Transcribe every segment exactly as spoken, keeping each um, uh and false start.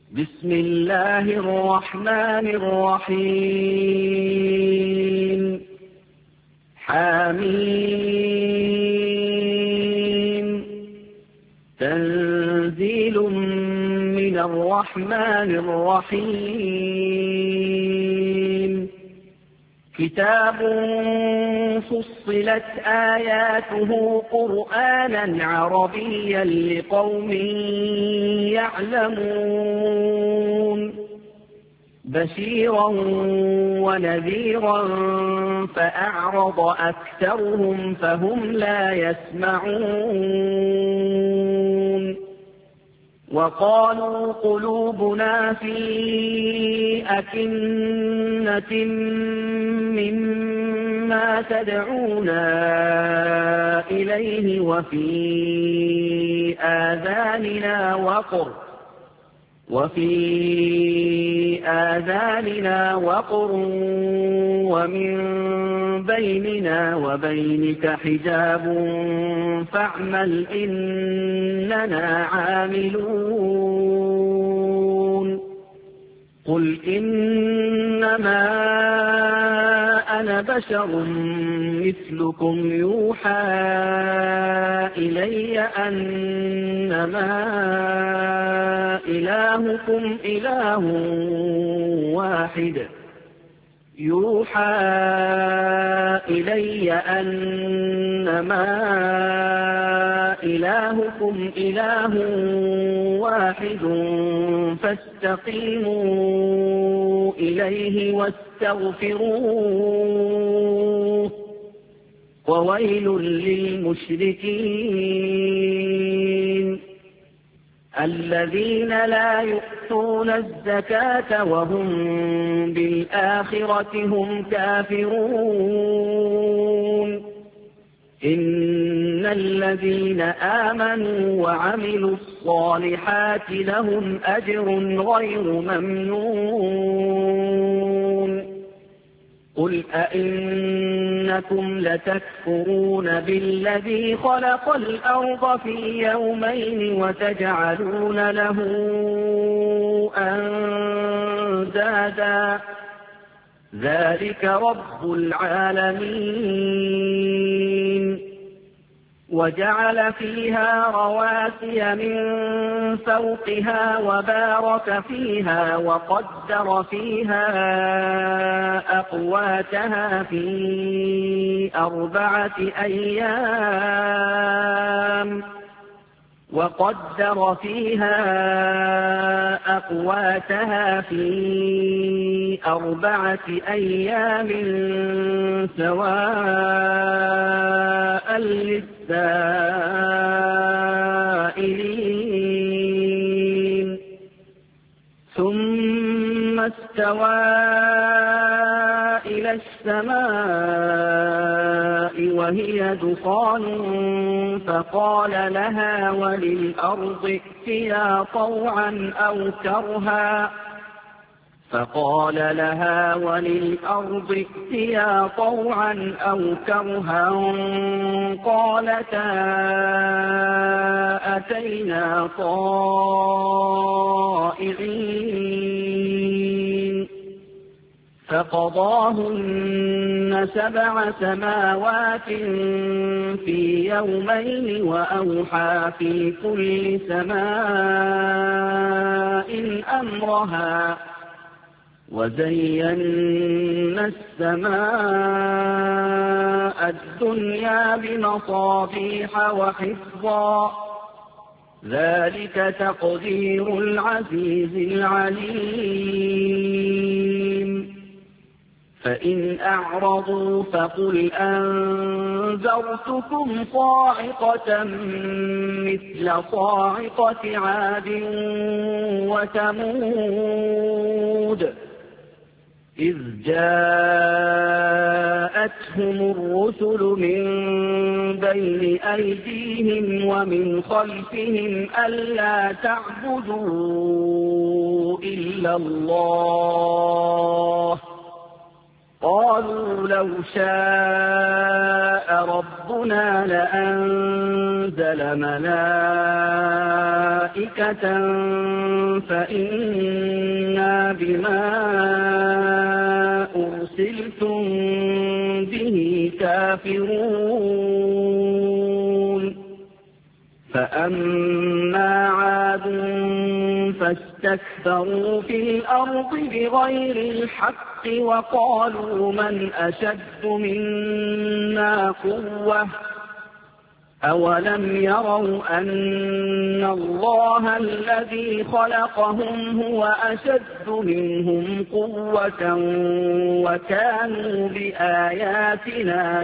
بسم الله الرحمن الرحيم حميم تنزيل من الرحمن الرحيم كتاب فصلت آياته قرآنا عربيا لقوم يعلمون بشيرا ونذيرا فأعرض أكثرهم فهم لا يسمعون وقالوا قلوبنا في أكنة مما تدعونا إليه وفي آذاننا وقر وفي آذاننا وقر ومن بيننا وبينك حجاب فاعمل إننا عاملون قل إنما أنا بشر مثلكم يوحى إلي أنما إلهكم إله واحد يوحى إلي أنما إلهكم إله واحد فاستقيموا إليه واستغفروه وويل للمشركين الذين لا يؤتون الزكاة وهم بالآخرة هم كافرون إن الذين آمنوا وعملوا الصالحات لهم أجر غير ممنون قل أئنكم لتكفرون بالذي خلق الأرض في يومين وتجعلون له أندادا ذلك رب العالمين وجعل فيها رواسي من فوقها وبارك فيها وقدر فيها أقواتها في أربعة أيام وقدر فيها أقواتها في أربعة أيام سواء للسائلين ثم استوى إلى السماء وهي دخان فقال لها وللأرض ائتيا طوعا أو كرها فقال لها وللأرض ائتيا طوعا أو كرها قالتا أتينا طائعين فقضاهن سبع سماوات في يومين وأوحى في كل سماء أمرها وزينا السماء الدنيا بمصابيح وحفظا ذلك تقدير العزيز العليم فإن أعرضوا فقل أنذرتكم صاعقة مثل صاعقة عاد وثمود إذ جاءتهم الرسل من بين أيديهم ومن خلفهم ألا تعبدوا إلا الله قالوا لو شاء ربنا لأنزل ملائكة فإنا بما أرسلتم به كافرون فأما عاد فاستكبروا في الأرض بغير الحق وقالوا من أشد منا قوة أولم يروا أن الله الذي خلقهم هو أشد منهم قوة وكانوا بآياتنا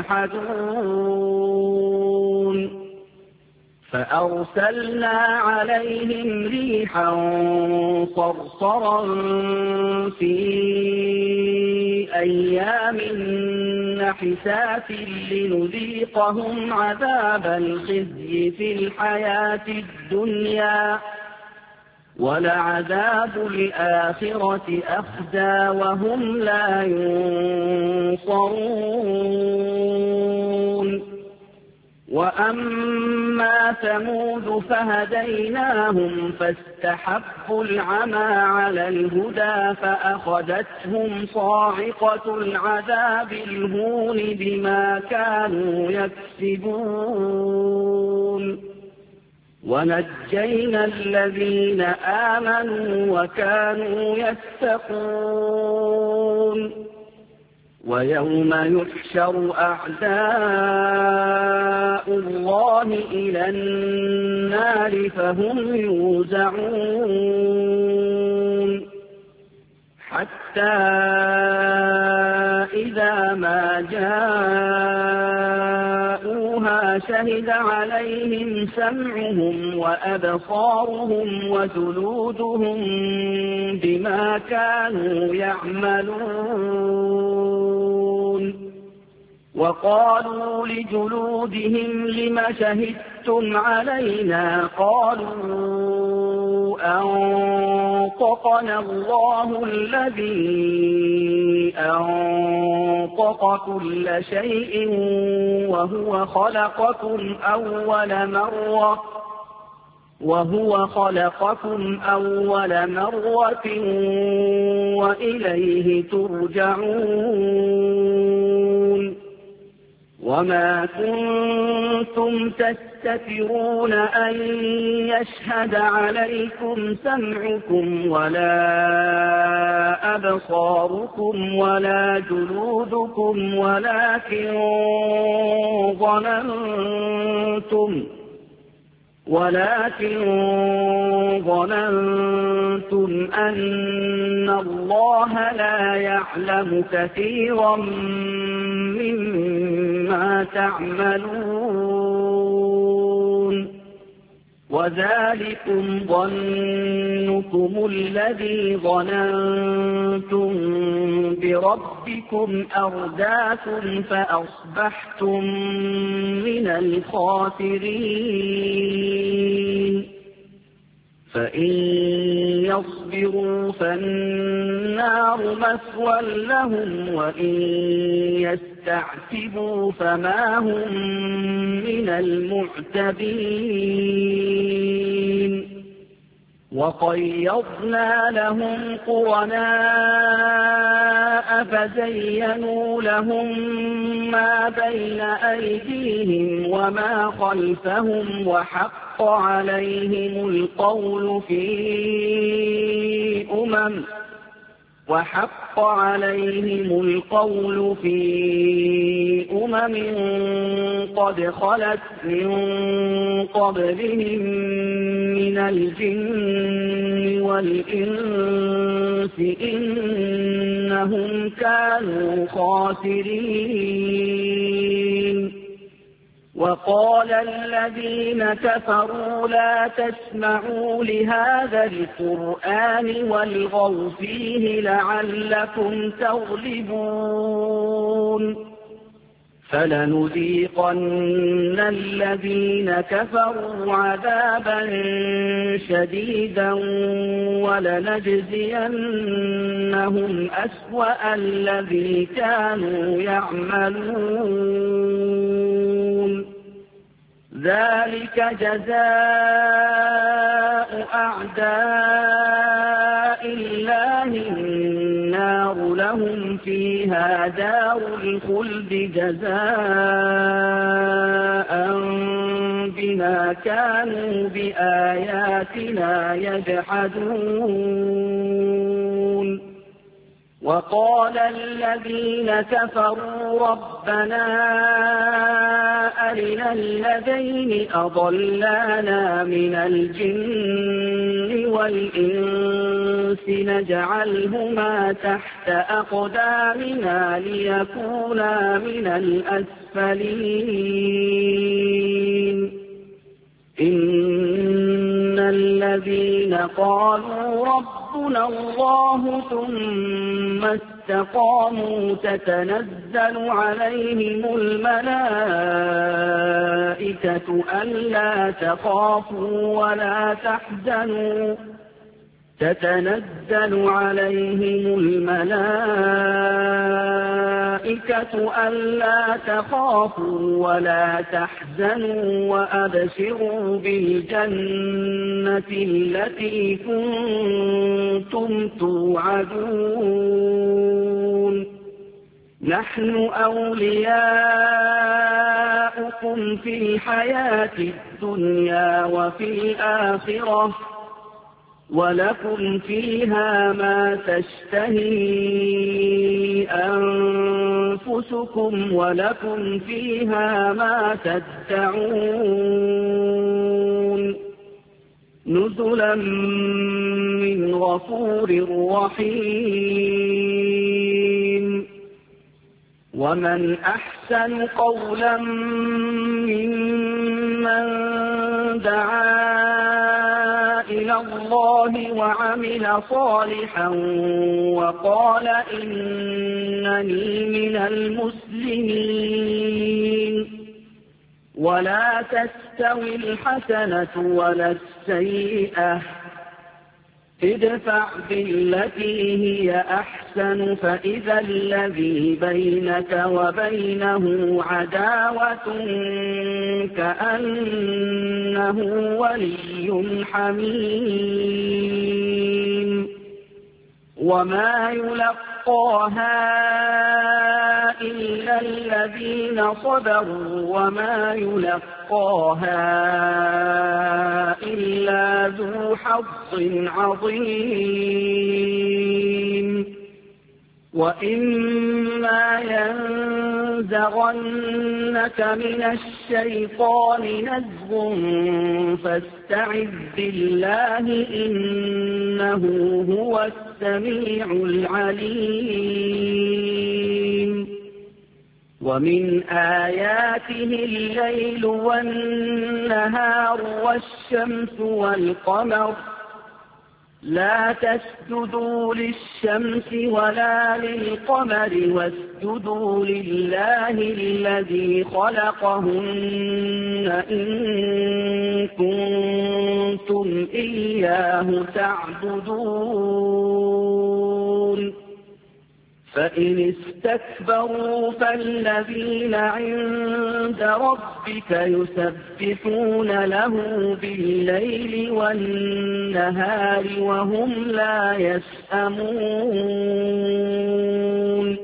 يجحدون فأرسلنا عليهم ريحا صرصرا في أيام نحسات لنذيقهم عذاب الخزي في الحياة الدنيا ولعذاب الآخرة أخزى وهم لا ينصرون وأما ثمود فهديناهم فاستحبوا العمى على الهدى فأخذتهم صاعقة العذاب الهون بما كانوا يكسبون ونجينا الذين آمنوا وكانوا يتقون ويوم يحشر أعداء الله إلى النار فهم يوزعون حتى إذا ما جاءوها شهد عليهم سمعهم وأبصارهم وجلودهم بما كانوا يعملون وقالوا لجلودهم لم شهدتم علينا قالوا أنطقنا الله الذي أنطق كل شيء وهو خلقكم أول مرة وهو خلقكم أول مرة وإليه ترجعون وما كنتم تستترون أن يشهد عليكم سمعكم ولا أبصاركم ولا جلودكم ولكن ظننتم ولكن ظننتم أن الله لا يعلم كثيرا مما تعملون وذلكم ظنكم الذي ظننتم بربكم أرداكم فأصبحتم من الخاسرين فإن يصبروا فالنار مثوى لهم وإن يستعتبوا فما هم من المعتبين وقيضنا لهم قرناء فزينوا لهم ما بين أيديهم وما خلفهم وحق عليهم القول في أمم وحق عليهم القول في أمم قد خلت من قبلهم من الجن والإنس إنهم كانوا خاسرين وقال الذين كفروا لا تسمعوا لهذا القرآن والغوا فيه لعلكم تغلبون فلنذيقن الذين كفروا عذابا شديدا ولنجزينهم أسوأ الذي كانوا يعملون ذلك جزاء أعداء الله النار لهم فيها دار الخلد جزاء بما كانوا بآياتنا يجحدون وقال الذين كفروا ربنا أرنا الذين أضلانا من الجن والإنس نجعلهما تحت أقدامنا ليكونا من الأسفلين إن الذين قالوا ربنا الله ثم استقاموا تتنزل عليهم الملائكة ألا تخافوا ولا تحزنوا تتنزل عليهم الملائكة ألا تخافوا ولا تحزنوا وأبشروا بالجنة التي كنتم توعدون نحن أولياؤكم في الحياة الدنيا وفي الآخرة ولكم فيها ما تشتهي أنفسكم ولكم فيها ما تدعون نزلا من غفور رحيم ومن أحسن قولا ممن دعا إلى الله وعمل صالحا وقال إنني من المسلمين ولا تستوي الحسنة ولا السيئة ادفع بالتي هي أحسن فإذا الذي بينك وبينه عداوة كأنه ولي حميم وما يلقاها إلا الذين صبروا وما يلقاها إلا ذو حظ عظيم وإما ينزغنك من الشيطان نزغ فاستعذ بالله إنه هو السميع العليم ومن آياته الليل والنهار والشمس والقمر لا تسجدوا للشمس ولا للقمر واسجدوا لله الذي خلقهن إن كنتم إياه تعبدون فإن استكبروا فالذين عند ربك يسبحون له بالليل والنهار وهم لا يسأمون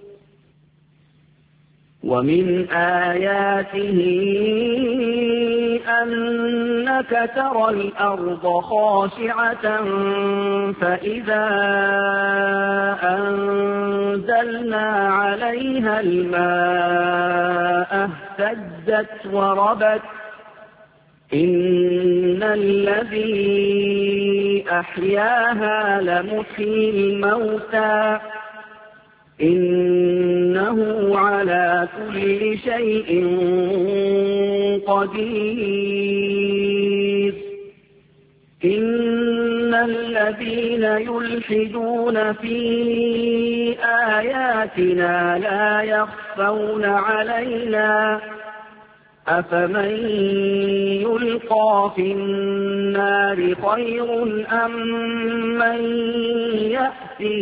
ومن آياته أنك ترى الأرض خاشعة فإذا أنزلنا عليها الماء اهتزت وربت إن الذي أحياها لمحيي الموتى إنه على كل شيء قدير إن الذين يلحدون في آياتنا لا يخفون علينا أفمن يلقى في النار خير أم من يأتي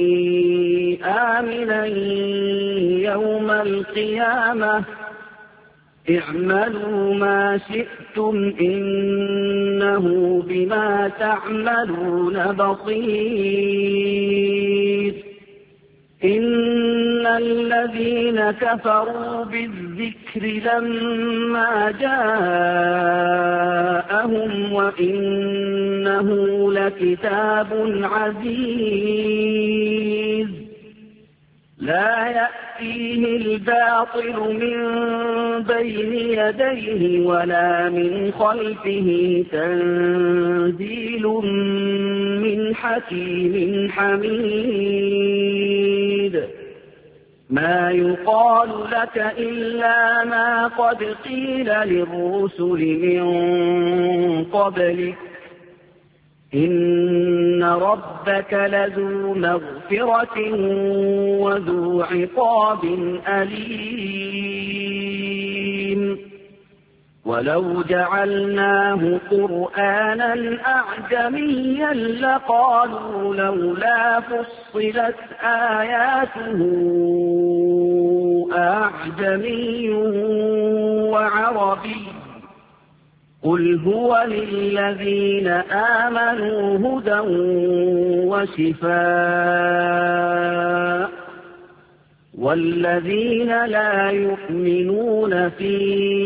آمنا يوم القيامة اعملوا ما شئتم إنه بما تعملون بصير إن الذين كفروا بالذكر لما جاءهم وإنه لكتاب عزيز لا يأتيه الباطل من بين يديه ولا من خلفه تنزيل من حكيم حميد ما يقال لك إلا ما قد قيل للرسل من قبلك إن ربك لذو مغفرة وذو عقاب أليم ولو جعلناه قرآنا أعجميا لقالوا لولا فصلت آياته أعجمي وعربي قل هو للذين آمنوا هدى وشفاء والذين لا يؤمنون في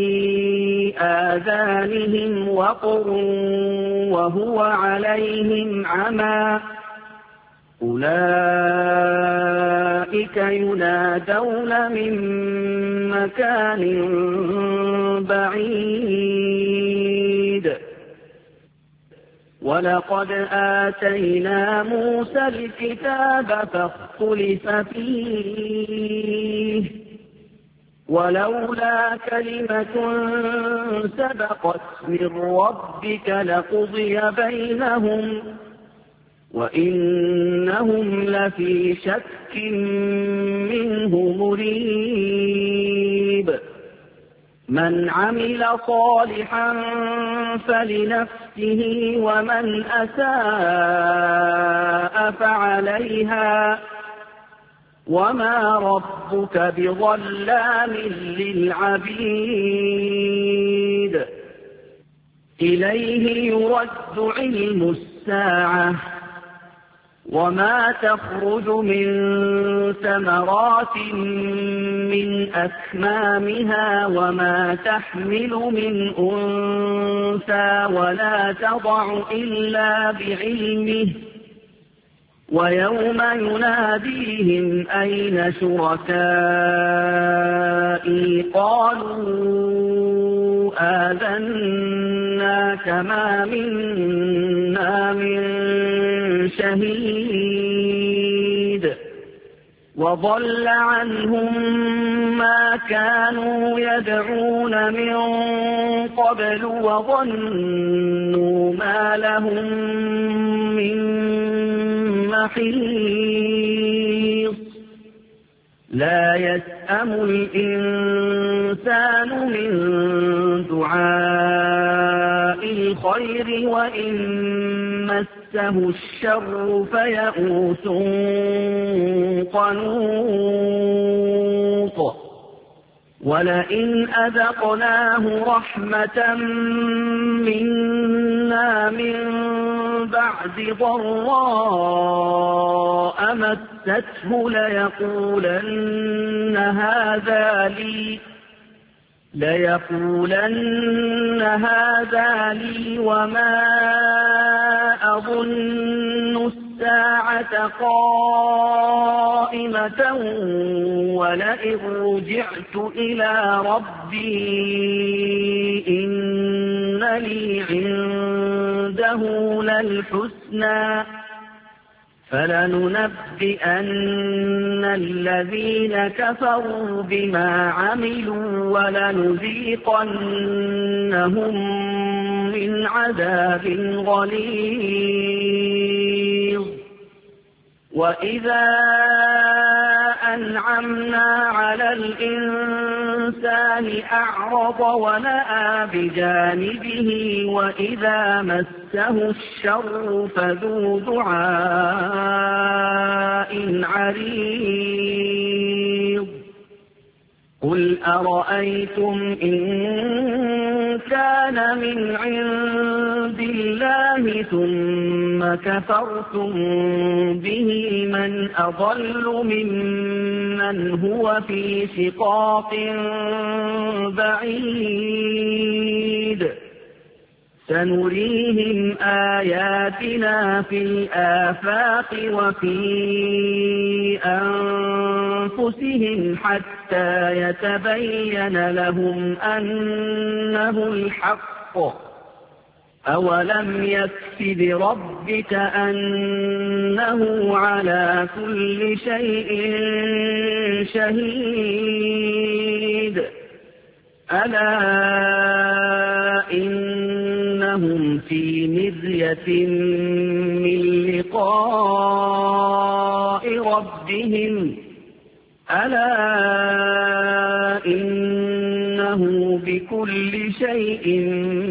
آذانهم وقر وهو عليهم عمى أولئك ينادون من مكان بعيد ولقد آتينا موسى الكتاب فاختلف فيه ولولا كلمة سبقت من ربك لقضي بينهم وإنهم لفي شك منه مريب من عمل صالحا فلنفسه ومن أساء فعليها وما ربك بظلام للعبيد إليه يرد علم الساعة وما تخرج من ثمرات من أكمامها وما تحمل من أنثى ولا تضع إلا بعلمه ويوم يناديهم أين شركائي قالوا آذناك ما منا من شهيد وضل عنهم ما كانوا يدعون من قبل وظنوا ما لهم من محيص لا يسأم الإنسان من دعاء الخير وإن مسه الشر فيئوس قنوط ولئن أذقناه رحمة منا من بعد ضراء مسته ليقولن هذا لي ليقولن هذا لي وما أظن الساعة قائمة ولئن رجعت إلى ربي إن لي عنده للحسنى فلننبئن الذين كفروا بما عملوا ولنذيقنهم من عذاب غليظ وإذا أنعمنا على الإنسان أعرض ونأى بجانبه وإذا مسه الشر فذو دعاء عريض قل أرأيتم إن كان من عند الله ثم كفرتم به من أضل ممن هو في شقاق بعيد سنريهم آياتنا في الآفاق وفي أنفسهم حتى يتبين لهم أنه الحق أولم يكف بربك أنه على كل شيء شهيد ألا إنهم في مرية من لقاء ربهم ألا إنه بكل شيء